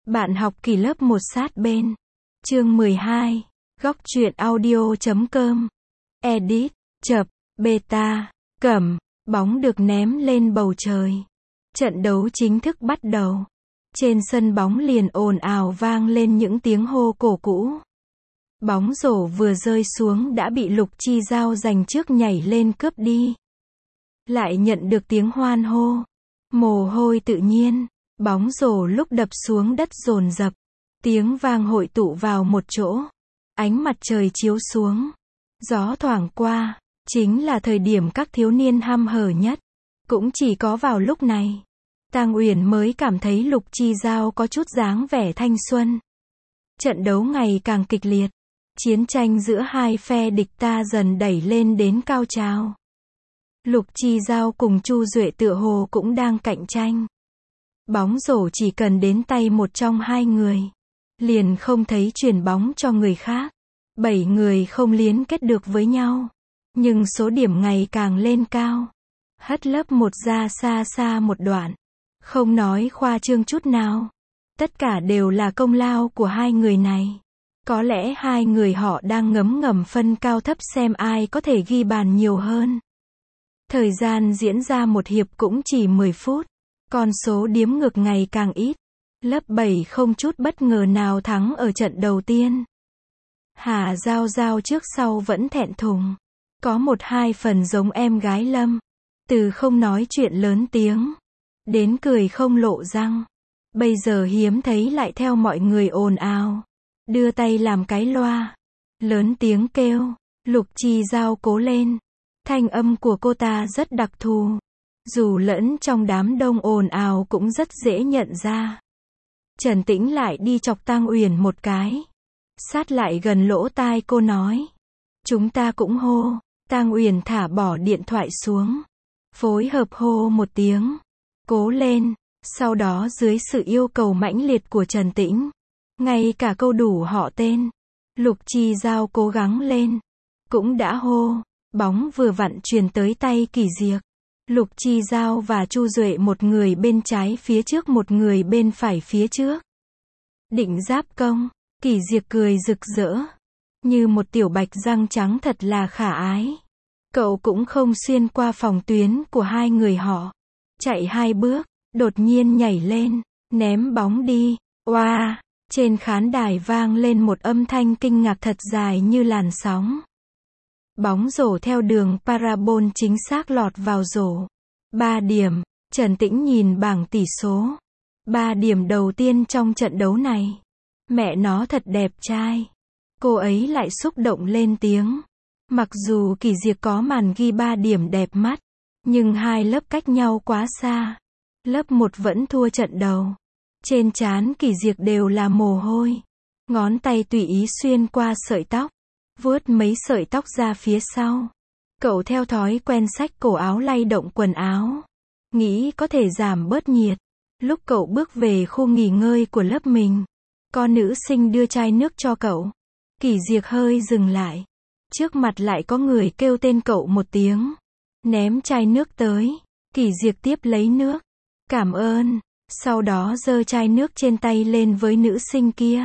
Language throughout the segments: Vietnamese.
Bạn học kỳ lớp 1 sát bên. Chương 12. Góc truyện audio.com. Edit. Chập. Beta. Cẩm. Bóng được ném lên bầu trời. Trận đấu chính thức bắt đầu. Trên sân bóng liền ồn ào vang lên những tiếng hô cổ vũ. Bóng rổ vừa rơi xuống đã bị Lục Chi Giao giành trước nhảy lên cướp đi. Lại nhận được tiếng hoan hô. Mồ hôi tự nhiên. Bóng rổ lúc đập xuống đất dồn dập. Tiếng vang hội tụ vào một chỗ. Ánh mặt trời chiếu xuống. Gió thoảng qua. Chính là thời điểm các thiếu niên hăm hở nhất. Cũng chỉ có vào lúc này, Tang Uyển mới cảm thấy Lục Chi Giao có chút dáng vẻ thanh xuân. Trận đấu ngày càng kịch liệt. Chiến tranh giữa hai phe địch ta dần đẩy lên đến cao trào. Lục Chi Giao cùng Chu Duệ tựa hồ cũng đang cạnh tranh. Bóng rổ chỉ cần đến tay một trong hai người, liền không thấy chuyển bóng cho người khác. 7 người không liên kết được với nhau. Nhưng số điểm ngày càng lên cao. Hất lớp 1 ra xa xa một đoạn. Không nói khoa trương chút nào. Tất cả đều là công lao của hai người này. Có lẽ hai người họ đang ngấm ngầm phân cao thấp xem ai có thể ghi bàn nhiều hơn. Thời gian diễn ra một hiệp cũng chỉ 10 phút. Con số điếm ngược ngày càng ít. Lớp 7 không chút bất ngờ nào thắng ở trận đầu tiên. Hà Giao Giao trước sau vẫn thẹn thùng. Có 1-2 phần giống em gái Lâm. Từ không nói chuyện lớn tiếng, đến cười không lộ răng. Bây giờ hiếm thấy lại theo mọi người ồn ào. Đưa tay làm cái loa. Lớn tiếng kêu. Lục Chi Giao cố lên. Thanh âm của cô ta rất đặc thù. Dù lẫn trong đám đông ồn ào cũng rất dễ nhận ra. Trần Tĩnh lại đi chọc Tang Uyển một cái. Sát lại gần lỗ tai cô nói. Chúng ta cũng hô. Tang Uyển thả bỏ điện thoại xuống. Phối hợp hô một tiếng. Cố lên. Sau đó dưới sự yêu cầu mãnh liệt của Trần Tĩnh, ngay cả câu đủ họ tên, Lục Chi Giao cố gắng lên. Cũng đã hô. Bóng vừa vặn truyền tới tay Kỷ Diệp. Lục Chi Giao và Chu Duệ một người bên trái phía trước một người bên phải phía trước. Định giáp công. Kỷ Diệp cười rực rỡ. Như một tiểu bạch răng trắng thật là khả ái. Cậu cũng không xuyên qua phòng tuyến của hai người họ. Chạy 2 bước, đột nhiên nhảy lên, ném bóng đi. Oa! Trên khán đài vang lên một âm thanh kinh ngạc thật dài như làn sóng. Bóng rổ theo đường parabol chính xác lọt vào rổ. 3 điểm. Trần Tĩnh nhìn bảng tỷ số. 3 điểm đầu tiên trong trận đấu này. Mẹ nó thật đẹp trai. Cô ấy lại xúc động lên tiếng. Mặc dù Kỷ Diệp có màn ghi 3 điểm đẹp mắt, nhưng hai lớp cách nhau quá xa. Lớp 1 vẫn thua trận đầu. Trên trán Kỷ Diệp đều là mồ hôi. Ngón tay tùy ý xuyên qua sợi tóc, vuốt mấy sợi tóc ra phía sau. Cậu theo thói quen xách cổ áo lay động quần áo, nghĩ có thể giảm bớt nhiệt. Lúc cậu bước về khu nghỉ ngơi của lớp mình, có nữ sinh đưa chai nước cho cậu. Kỷ Diệp hơi dừng lại. Trước mặt lại có người kêu tên cậu một tiếng. Ném chai nước tới. Kỷ Diệp tiếp lấy nước. Cảm ơn. Sau đó giơ chai nước trên tay lên với nữ sinh kia.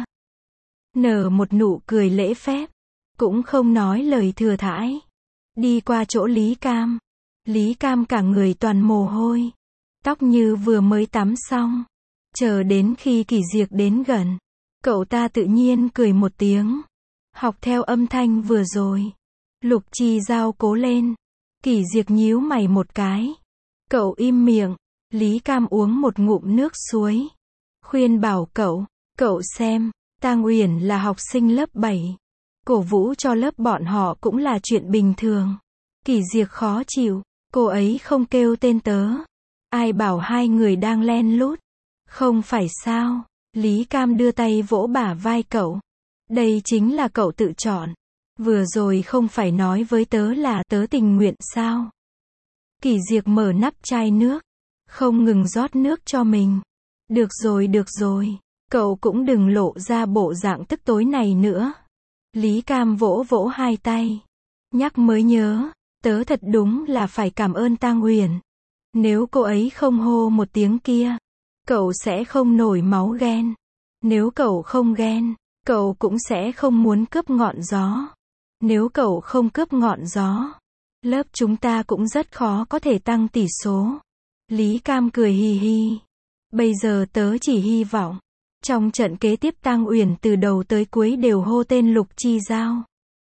Nở một nụ cười lễ phép. Cũng không nói lời thừa thãi. Đi qua chỗ Lý Cam. Lý Cam cả người toàn mồ hôi. Tóc như vừa mới tắm xong. Chờ đến khi Kỷ Diệp đến gần, cậu ta tự nhiên cười một tiếng. Học theo âm thanh vừa rồi. Lục Chi Giao cố lên. Kỷ Diệp nhíu mày một cái. Cậu im miệng. Lý Cam uống một ngụm nước suối. Khuyên bảo cậu. Cậu xem, Tang Uyển là học sinh lớp 7. Cổ vũ cho lớp bọn họ cũng là chuyện bình thường. Kỷ Diệp khó chịu. Cô ấy không kêu tên tớ. Ai bảo hai người đang len lút. Không phải sao. Lý Cam đưa tay vỗ bả vai cậu. Đây chính là cậu tự chọn. Vừa rồi không phải nói với tớ là tớ tình nguyện sao? Kỷ Diệp mở nắp chai nước. Không ngừng rót nước cho mình. Được rồi. Cậu cũng đừng lộ ra bộ dạng tức tối này nữa. Lý Cam vỗ vỗ hai tay. Nhắc mới nhớ. Tớ thật đúng là phải cảm ơn Tang Uyển. Nếu cô ấy không hô một tiếng kia, cậu sẽ không nổi máu ghen. Nếu cậu không ghen, cậu cũng sẽ không muốn cướp ngọn gió. Nếu cậu không cướp ngọn gió, lớp chúng ta cũng rất khó có thể tăng tỷ số. Lý Cam cười hì hì. Bây giờ tớ chỉ hy vọng, trong trận kế tiếp Tang Uyển từ đầu tới cuối đều hô tên Lục Chi Giao.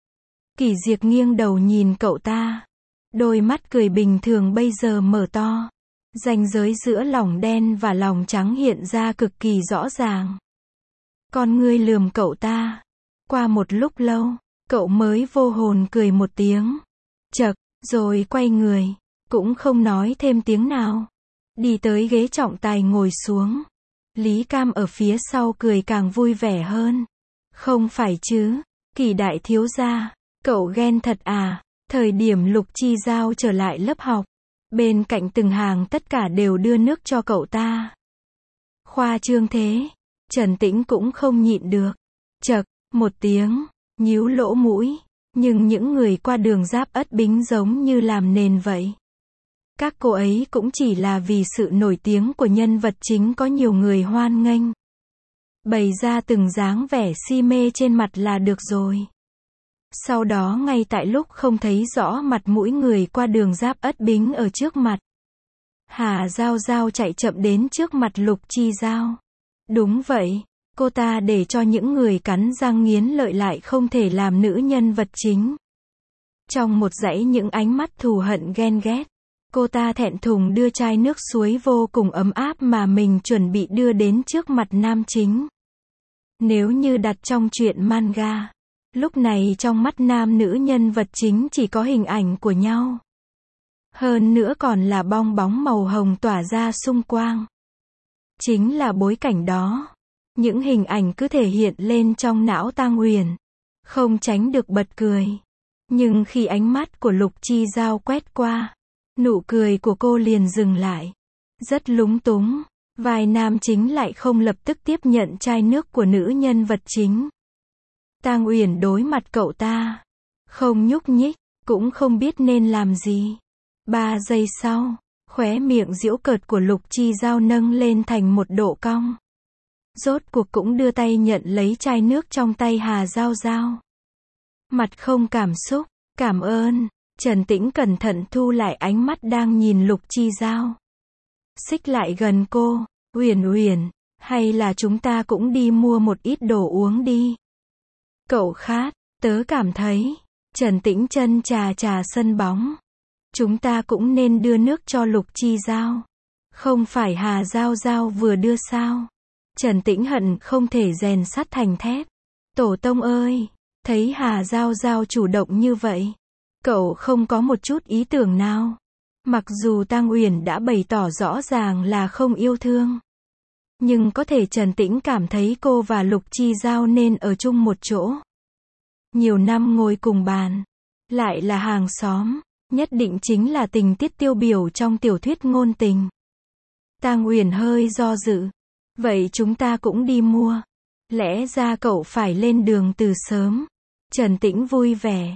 Kỷ Diệp nghiêng đầu nhìn cậu ta. Đôi mắt cười bình thường bây giờ mở to. Ranh giới giữa lòng đen và lòng trắng hiện ra cực kỳ rõ ràng. Con ngươi lườm cậu ta. Qua một lúc lâu, cậu mới vô hồn cười một tiếng. Chậc, rồi quay người, cũng không nói thêm tiếng nào. Đi tới ghế trọng tài ngồi xuống. Lý Cam ở phía sau cười càng vui vẻ hơn. Không phải chứ, Kỷ đại thiếu gia, cậu ghen thật à? Thời điểm Lục Chi Giao trở lại lớp học, bên cạnh từng hàng tất cả đều đưa nước cho cậu ta. Khoa trương thế, Trần Tĩnh cũng không nhịn được. Chậc, một tiếng, nhíu lỗ mũi, nhưng những người qua đường Giáp Ất Bính giống như làm nền vậy. Các cô ấy cũng chỉ là vì sự nổi tiếng của nhân vật chính có nhiều người hoan nghênh. Bày ra từng dáng vẻ si mê trên mặt là được rồi. Sau đó ngay tại lúc không thấy rõ mặt mũi người qua đường Giáp Ất Bính ở trước mặt, Hà Giao Giao chạy chậm đến trước mặt Lục Chi Giao. Đúng vậy, cô ta để cho những người cắn răng nghiến lợi lại không thể làm nữ nhân vật chính. Trong một dãy những ánh mắt thù hận ghen ghét, cô ta thẹn thùng đưa chai nước suối vô cùng ấm áp mà mình chuẩn bị đưa đến trước mặt nam chính. Nếu như đặt trong truyện manga, lúc này trong mắt nam nữ nhân vật chính chỉ có hình ảnh của nhau. Hơn nữa còn là bong bóng màu hồng tỏa ra xung quanh. Chính là bối cảnh đó. Những hình ảnh cứ thể hiện lên trong não Tang Uyển. Không tránh được bật cười. Nhưng khi ánh mắt của Lục Chi Giao quét qua, nụ cười của cô liền dừng lại. Rất lúng túng. Vai nam chính lại không lập tức tiếp nhận chai nước của nữ nhân vật chính. Tang Uyển đối mặt cậu ta. Không nhúc nhích, cũng không biết nên làm gì. 3 giây sau, khóe miệng giễu cợt của Lục Chi Giao nâng lên thành một độ cong. Rốt cuộc cũng đưa tay nhận lấy chai nước trong tay Hà Giao Giao. Mặt không cảm xúc, cảm ơn. Trần Tĩnh cẩn thận thu lại ánh mắt đang nhìn Lục Chi Giao. Xích lại gần cô, Uyển Uyển, hay là chúng ta cũng đi mua một ít đồ uống đi. Cậu khát, tớ cảm thấy. Trần Tĩnh chân trà trà sân bóng. Chúng ta cũng nên đưa nước cho Lục Chi Giao. Không phải Hà Giao Giao vừa đưa sao? Trần Tĩnh hận không thể rèn sắt thành thép. Tổ tông ơi, thấy Hà Giao Giao chủ động như vậy, cậu không có một chút ý tưởng nào. Mặc dù Tang Uyển đã bày tỏ rõ ràng là không yêu thương, nhưng có thể Trần Tĩnh cảm thấy cô và Lục Chi Giao nên ở chung một chỗ. Nhiều năm ngồi cùng bàn, lại là hàng xóm, nhất định chính là tình tiết tiêu biểu trong tiểu thuyết ngôn tình. Tang Uyển hơi do dự. Vậy chúng ta cũng đi mua. Lẽ ra cậu phải lên đường từ sớm. Trần Tĩnh vui vẻ.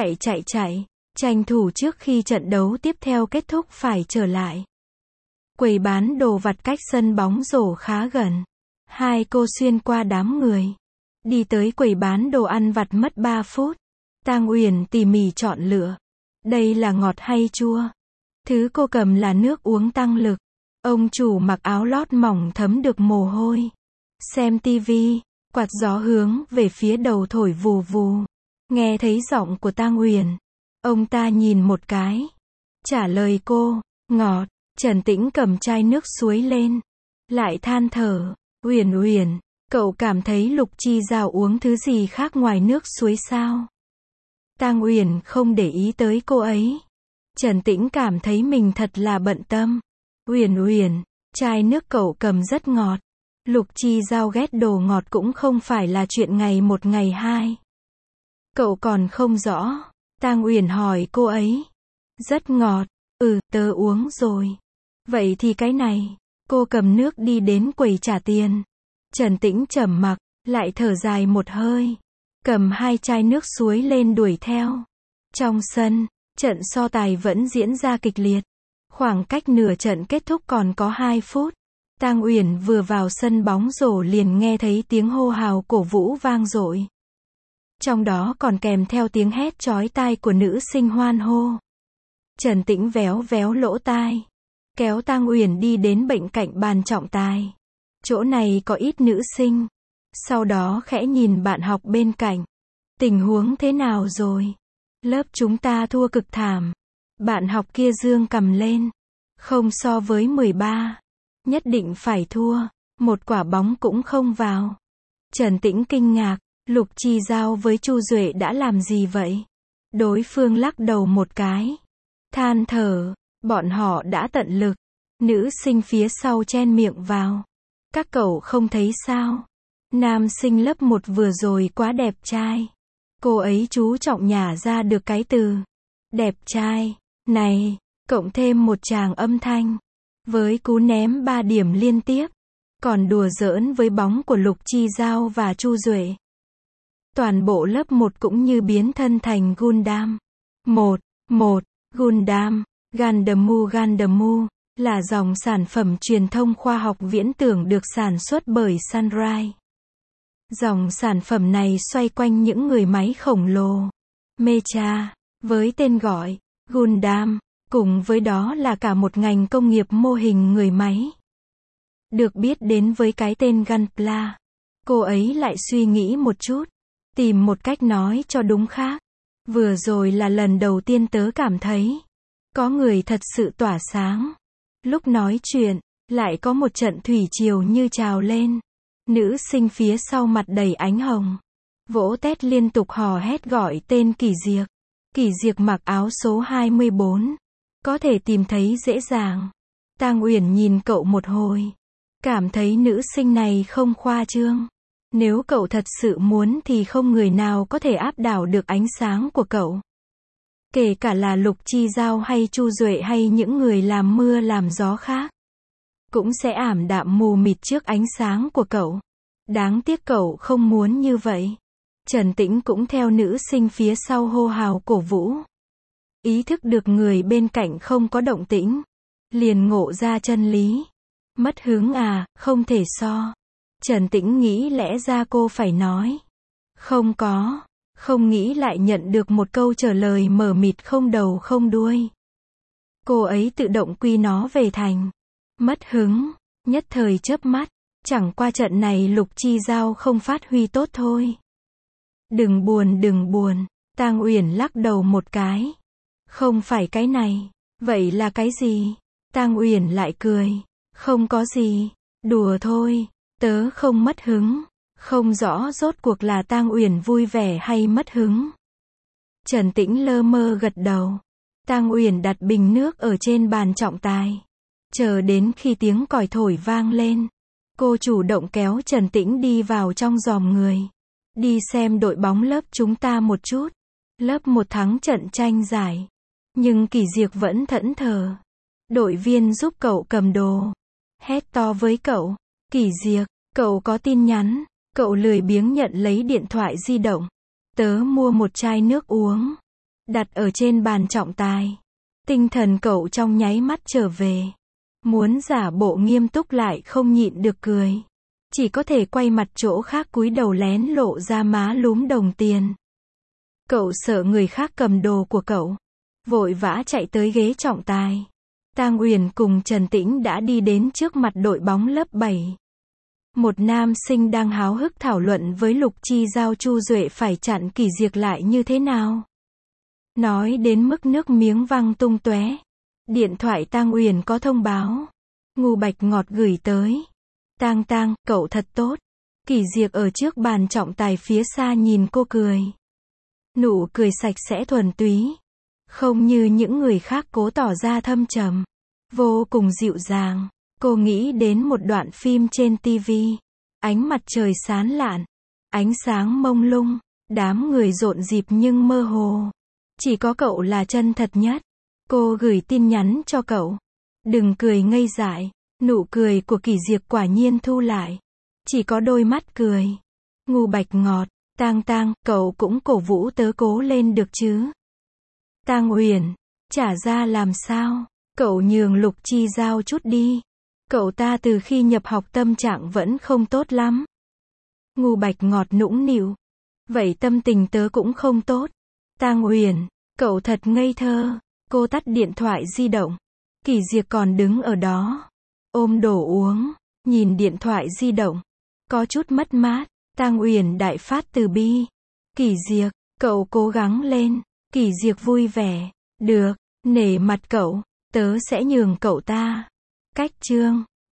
Chạy. Tranh thủ trước khi trận đấu tiếp theo kết thúc phải trở lại. Quầy bán đồ vặt cách sân bóng rổ khá gần. Hai cô xuyên qua đám người. Đi tới quầy bán đồ ăn vặt mất 3 phút. Tang Uyển tỉ mỉ chọn lựa. Đây là ngọt hay chua? Thứ cô cầm là nước uống tăng lực. Ông chủ mặc áo lót mỏng thấm được mồ hôi. Xem tivi, quạt gió hướng về phía đầu thổi vù vù. Nghe thấy giọng của Tang Uyển. Ông ta nhìn một cái. Trả lời cô, ngọt. Trần Tĩnh cầm chai nước suối lên. Lại than thở, Uyển Uyển, cậu cảm thấy Lục Chi Giao uống thứ gì khác ngoài nước suối sao? Tang Uyển không để ý tới cô ấy. Trần Tĩnh cảm thấy mình thật là bận tâm. Uyển Uyển, chai nước cậu cầm rất ngọt. Lục Chi Giao ghét đồ ngọt cũng không phải là chuyện ngày một ngày hai. Cậu còn không rõ. Tang Uyển hỏi cô ấy. Rất ngọt. Tớ uống rồi. Vậy thì cái này. Cô cầm nước đi đến quầy trả tiền. Trần Tĩnh trầm mặc, lại thở dài một hơi. Cầm 2 chai nước suối lên đuổi theo. Trong sân, trận so tài vẫn diễn ra kịch liệt. Khoảng cách nửa trận kết thúc còn có 2 phút. Tang Uyển vừa vào sân bóng rổ liền nghe thấy tiếng hô hào cổ vũ vang dội. Trong đó còn kèm theo tiếng hét chói tai của nữ sinh hoan hô. Trần Tĩnh véo véo lỗ tai, kéo Tang Uyển đi đến bên cạnh bàn trọng tài. Chỗ này có ít nữ sinh. Sau đó khẽ nhìn bạn học bên cạnh. Tình huống thế nào rồi? Lớp chúng ta thua cực thảm. Bạn học kia giương cằm lên. Không so với 13. Nhất định phải thua. Một quả bóng cũng không vào. Trần Tĩnh kinh ngạc. Lục Chi Giao với Chu Duệ đã làm gì vậy? Đối phương lắc đầu một cái. Than thở. Bọn họ đã tận lực. Nữ sinh phía sau chen miệng vào. Các cậu không thấy sao? Nam sinh lớp 1 vừa rồi quá đẹp trai. Cô ấy chú trọng nhả ra được cái từ đẹp trai này, cộng thêm một tràng âm thanh. Với cú ném 3 điểm liên tiếp. Còn đùa giỡn với bóng của Lục Chi Giao và Chu Duệ. Toàn bộ lớp 1 cũng như biến thân thành Gundam. Gundam, Gandamu là dòng sản phẩm truyền thông khoa học viễn tưởng được sản xuất bởi Sunrise. Dòng sản phẩm này xoay quanh những người máy khổng lồ, Mecha, với tên gọi Gundam, cùng với đó là cả một ngành công nghiệp mô hình người máy. Được biết đến với cái tên Gunpla, cô ấy lại suy nghĩ một chút, tìm một cách nói cho đúng khác. Vừa rồi là lần đầu tiên tớ cảm thấy có người thật sự tỏa sáng. Lúc nói chuyện, lại có một trận thủy triều như trào lên. Nữ sinh phía sau mặt đầy ánh hồng, vỗ tét liên tục hò hét gọi tên Kỷ Diệc. Kỷ Diệc mặc áo số 24, có thể tìm thấy dễ dàng. Tang Uyển nhìn cậu một hồi, cảm thấy nữ sinh này không khoa trương. Nếu cậu thật sự muốn thì không người nào có thể áp đảo được ánh sáng của cậu. Kể cả là Lục Chi Giao hay Chu Duệ hay những người làm mưa làm gió khác. Cũng sẽ ảm đạm mù mịt trước ánh sáng của cậu. Đáng tiếc cậu không muốn như vậy. Trần Tĩnh cũng theo nữ sinh phía sau hô hào cổ vũ. Ý thức được người bên cạnh không có động tĩnh. Liền ngộ ra chân lý. Mất hứng à, không thể so. Trần Tĩnh nghĩ lẽ ra cô phải nói. Không có. Không nghĩ lại nhận được một câu trả lời mờ mịt không đầu không đuôi. Cô ấy tự động quy nó về thành mất hứng, nhất thời chớp mắt. Chẳng qua trận này Lục Chi Giao không phát huy tốt thôi. Đừng buồn, Tang Uyển lắc đầu một cái. Không phải cái này, vậy là cái gì? Tang Uyển lại cười. Không có gì, đùa thôi, tớ không mất hứng. Không rõ rốt cuộc là Tang Uyển vui vẻ hay mất hứng. Trần Tĩnh lơ mơ gật đầu. Tang Uyển đặt bình nước ở trên bàn trọng tài. Chờ đến khi tiếng còi thổi vang lên, cô chủ động kéo Trần Tĩnh đi vào trong dòm người. Đi xem đội bóng lớp chúng ta một chút. Lớp 1 thắng trận tranh giải. Nhưng Kỷ Diệc vẫn thẫn thờ. Đội viên giúp cậu cầm đồ. Hét to với cậu. Kỷ Diệc, cậu có tin nhắn. Cậu lười biếng nhận lấy điện thoại di động. Tớ mua một chai nước uống. Đặt ở trên bàn trọng tài. Tinh thần cậu trong nháy mắt trở về. Muốn giả bộ nghiêm túc lại không nhịn được cười. Chỉ có thể quay mặt chỗ khác cúi đầu lén lộ ra má lúm đồng tiền. Cậu sợ người khác cầm đồ của cậu. Vội vã chạy tới ghế trọng tài. Tang Uyển cùng Trần Tĩnh đã đi đến trước mặt đội bóng lớp 7. Một nam sinh đang háo hức thảo luận với Lục Chi Giao Chu Duệ phải chặn Kỷ Diệc lại như thế nào. Nói đến mức nước miếng văng tung tóe. Điện thoại Tang Uyển có thông báo. Ngô Bạch Ngọt gửi tới. Tang, cậu thật tốt. Kỷ Diệc ở trước bàn trọng tài phía xa nhìn cô cười. Nụ cười sạch sẽ thuần túy. Không như những người khác cố tỏ ra thâm trầm. Vô cùng dịu dàng. Cô nghĩ đến một đoạn phim trên TV. Ánh mặt trời sáng lạn. Ánh sáng mông lung. Đám người rộn rịp nhưng mơ hồ. Chỉ có cậu là chân thật nhất. Cô gửi tin nhắn cho cậu. Đừng cười ngây dại. Nụ cười của Kỷ Diệc quả nhiên thu lại. Chỉ có đôi mắt cười. Ngô Bạch Ngọt. Tang, cậu cũng cổ vũ tớ cố lên được chứ. Tang Uyển. Trả ra làm sao? Cậu nhường Lục Chi Giao chút đi. Cậu ta từ khi nhập học tâm trạng vẫn không tốt lắm. Ngu Bạch ngọt nũng nịu. Vậy tâm tình tớ cũng không tốt. Tang Uyển, cậu thật ngây thơ. Cô tắt điện thoại di động. Kỷ Diệp còn đứng ở đó. Ôm đồ uống, nhìn điện thoại di động. Có chút mất mát. Tang Uyển đại phát từ bi. Kỷ Diệp, cậu cố gắng lên. Kỷ Diệp vui vẻ. Được, nể mặt cậu, tớ sẽ nhường cậu ta. Cách chương